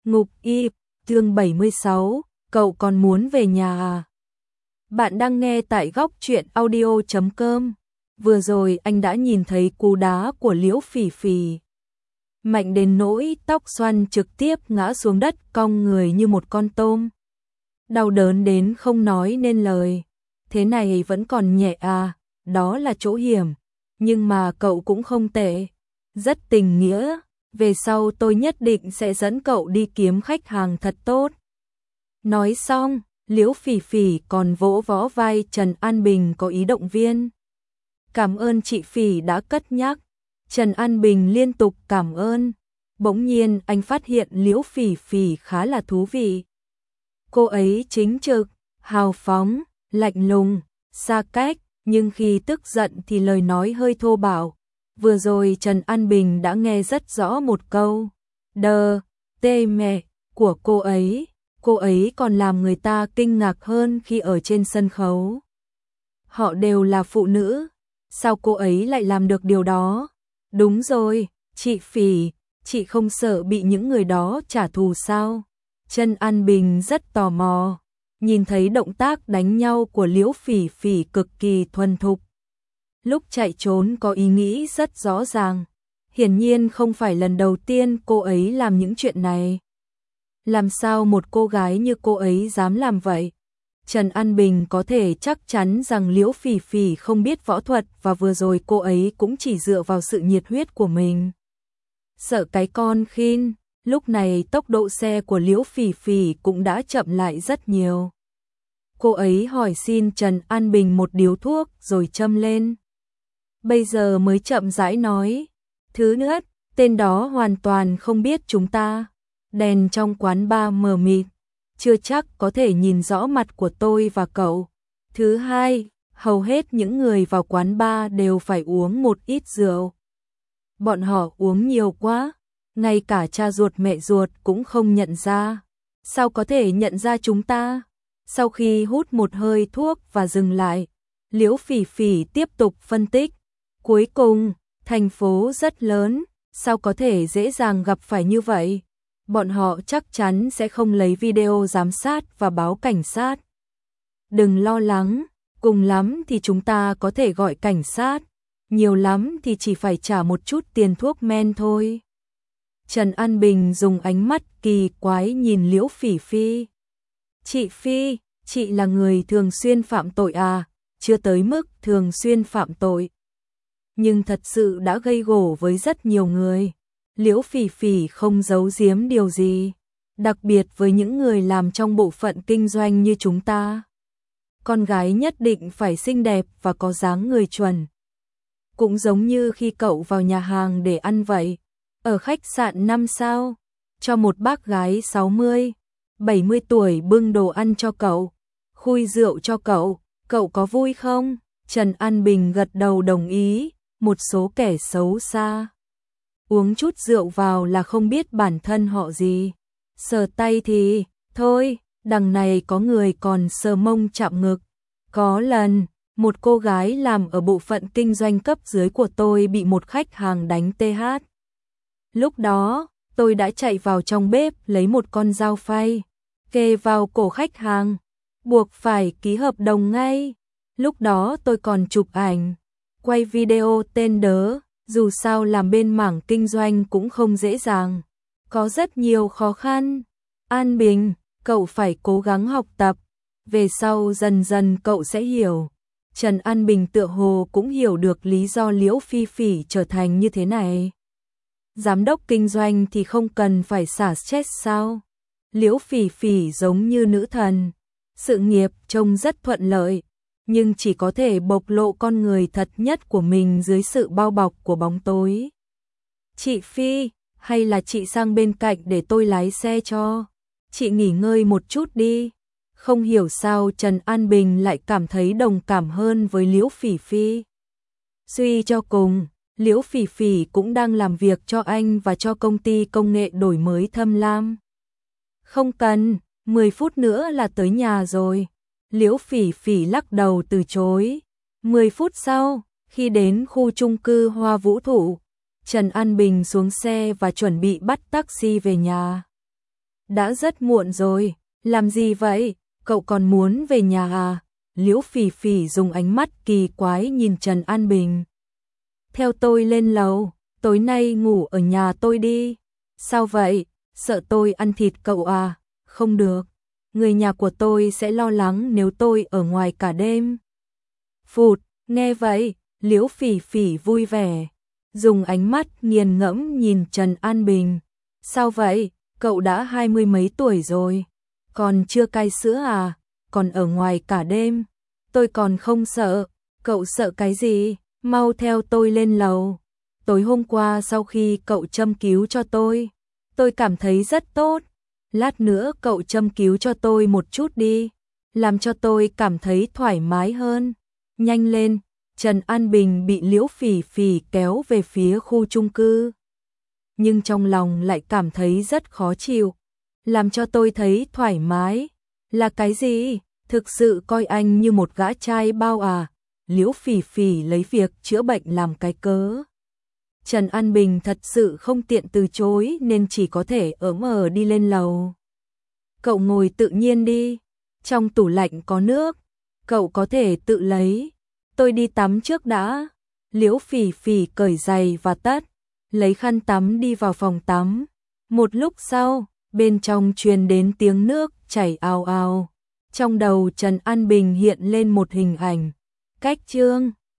Ngục Y, chương 76, cậu còn muốn về nhà à? Bạn đang nghe tại góc truyện audio.com. Vừa rồi anh đã nhìn thấy cú đá của Liễu Phỉ Phỉ. Mạnh đến nỗi tóc xoăn trực tiếp ngã xuống đất cong người như một con tôm. Đau đớn đến không nói nên lời. Thế này vẫn còn nhẹ à, đó là chỗ hiểm. Nhưng mà cậu cũng không tệ. Rất tình nghĩa. Về sau tôi nhất định sẽ dẫn cậu đi kiếm khách hàng thật tốt. Nói xong, Liễu Phỉ Phỉ còn vỗ vỗ vai Trần An Bình có ý động viên. Cảm ơn chị Phỉ đã cất nhắc. Trần An Bình liên tục cảm ơn. Bỗng nhiên anh phát hiện Liễu Phỉ Phỉ khá là thú vị. Cô ấy chính trực, hào phóng, lạnh lùng, xa cách, nhưng khi tức giận thì lời nói hơi thô bạo. Vừa rồi Trần An Bình đã nghe rất rõ một câu đờ, tê mẹ của cô ấy còn làm người ta kinh ngạc hơn khi ở trên sân khấu. Họ đều là phụ nữ, sao cô ấy lại làm được điều đó? Đúng rồi, chị Phỉ, chị không sợ bị những người đó trả thù sao? Trần An Bình rất tò mò, nhìn thấy động tác đánh nhau của Liễu Phỉ Phỉ cực kỳ thuần thục. Lúc chạy trốn có ý nghĩ rất rõ ràng. Hiển nhiên không phải lần đầu tiên cô ấy làm những chuyện này. Làm sao một cô gái như cô ấy dám làm vậy? Trần An Bình có thể chắc chắn rằng Liễu Phỉ Phỉ không biết võ thuật và vừa rồi cô ấy cũng chỉ dựa vào sự nhiệt huyết của mình. Sợ cái con khin, lúc này tốc độ xe của Liễu Phỉ Phỉ cũng đã chậm lại rất nhiều. Cô ấy hỏi xin Trần An Bình một điếu thuốc rồi châm lên. Bây giờ mới chậm rãi nói. Thứ nhất, tên đó hoàn toàn không biết chúng ta. Đèn trong quán bar mờ mịt, chưa chắc có thể nhìn rõ mặt của tôi và cậu. Thứ hai, hầu hết những người vào quán bar đều phải uống một ít rượu. Bọn họ uống nhiều quá, ngay cả cha ruột mẹ ruột cũng không nhận ra. Sao có thể nhận ra chúng ta? Sau khi hút một hơi thuốc và dừng lại, Liễu Phỉ Phỉ tiếp tục phân tích. Cuối cùng, thành phố rất lớn, sao có thể dễ dàng gặp phải như vậy? Bọn họ chắc chắn sẽ không lấy video giám sát và báo cảnh sát. Đừng lo lắng, cùng lắm thì chúng ta có thể gọi cảnh sát, nhiều lắm thì chỉ phải trả một chút tiền thuốc men thôi. Trần An Bình dùng ánh mắt kỳ quái nhìn Liễu Phỉ Phỉ. Chị Phi, chị là người thường xuyên phạm tội à? Chưa tới mức thường xuyên phạm tội, nhưng thật sự đã gây gổ với rất nhiều người. Liễu Phỉ Phỉ không giấu giếm điều gì, đặc biệt với những người làm trong bộ phận kinh doanh như chúng ta. Con gái nhất định phải xinh đẹp và có dáng người chuẩn. Cũng giống như khi cậu vào nhà hàng để ăn vậy, ở khách sạn 5 sao, cho một bác gái 60, 70 tuổi bưng đồ ăn cho cậu, khui rượu cho cậu có vui không? Trần An Bình gật đầu đồng ý. Một số kẻ xấu xa uống chút rượu vào là không biết bản thân họ gì. Sờ tay thì, thôi, đằng này có người còn sờ mông chạm ngực. Có lần, một cô gái làm ở bộ phận kinh doanh cấp dưới của tôi bị một khách hàng đánh TH. Lúc đó, tôi đã chạy vào trong bếp lấy một con dao phay, kề vào cổ khách hàng, buộc phải ký hợp đồng ngay. Lúc đó tôi còn chụp ảnh, quay video tên đớ, dù sao làm bên mảng kinh doanh cũng không dễ dàng, có rất nhiều khó khăn. An Bình, cậu phải cố gắng học tập, về sau dần dần cậu sẽ hiểu. Trần An Bình tựa hồ cũng hiểu được lý do Liễu Phỉ Phỉ trở thành như thế này. Giám đốc kinh doanh thì không cần phải xả stress sao? Liễu Phỉ Phỉ giống như nữ thần, sự nghiệp trông rất thuận lợi, nhưng chỉ có thể bộc lộ con người thật nhất của mình dưới sự bao bọc của bóng tối. Chị Phi, hay là chị sang bên cạnh để tôi lái xe cho? Chị nghỉ ngơi một chút đi. Không hiểu sao Trần An Bình lại cảm thấy đồng cảm hơn với Liễu Phỉ Phỉ. Suy cho cùng, Liễu Phỉ Phỉ cũng đang làm việc cho anh và cho công ty công nghệ đổi mới Thâm Lam. Không cần, 10 phút nữa là tới nhà rồi. Liễu Phỉ Phỉ lắc đầu từ chối. 10 phút sau, khi đến khu chung cư Hoa Vũ Thụ, Trần An Bình xuống xe và chuẩn bị bắt taxi về nhà. đã rất muộn rồi, làm gì vậy, cậu còn muốn về nhà à? Liễu Phỉ Phỉ dùng ánh mắt kỳ quái nhìn Trần An Bình. Theo tôi lên lầu, tối nay ngủ ở nhà tôi đi. Sao vậy, sợ tôi ăn thịt cậu à? Không được, người nhà của tôi sẽ lo lắng nếu tôi ở ngoài cả đêm. Phụt, nghe vậy, Liễu Phỉ Phỉ vui vẻ, dùng ánh mắt nghiền ngẫm nhìn Trần An Bình. Sao vậy, cậu đã 20 mấy tuổi rồi, còn chưa cai sữa à, còn ở ngoài cả đêm. Tôi còn không sợ, cậu sợ cái gì, mau theo tôi lên lầu. Tối hôm qua sau khi cậu châm cứu cho tôi cảm thấy rất tốt. Lát nữa cậu châm cứu cho tôi một chút đi, làm cho tôi cảm thấy thoải mái hơn. Nhanh lên, Trần An Bình bị Liễu Phỉ Phỉ kéo về phía khu chung cư. Nhưng trong lòng lại cảm thấy rất khó chịu. Làm cho tôi thấy thoải mái, là cái gì? Thực sự coi anh như một gã trai bao à? Liễu Phỉ Phỉ lấy việc chữa bệnh làm cái cớ. Trần An Bình thật sự không tiện từ chối nên chỉ có thể ỡm ở đi lên lầu. Cậu ngồi tự nhiên đi, trong tủ lạnh có nước, cậu có thể tự lấy. Tôi đi tắm trước đã. Liễu Phỉ Phỉ cởi giày và tất, lấy khăn tắm đi vào phòng tắm. Một lúc sau, bên trong truyền đến tiếng nước chảy ào ào. Trong đầu Trần An Bình hiện lên một hình ảnh. Cách Trương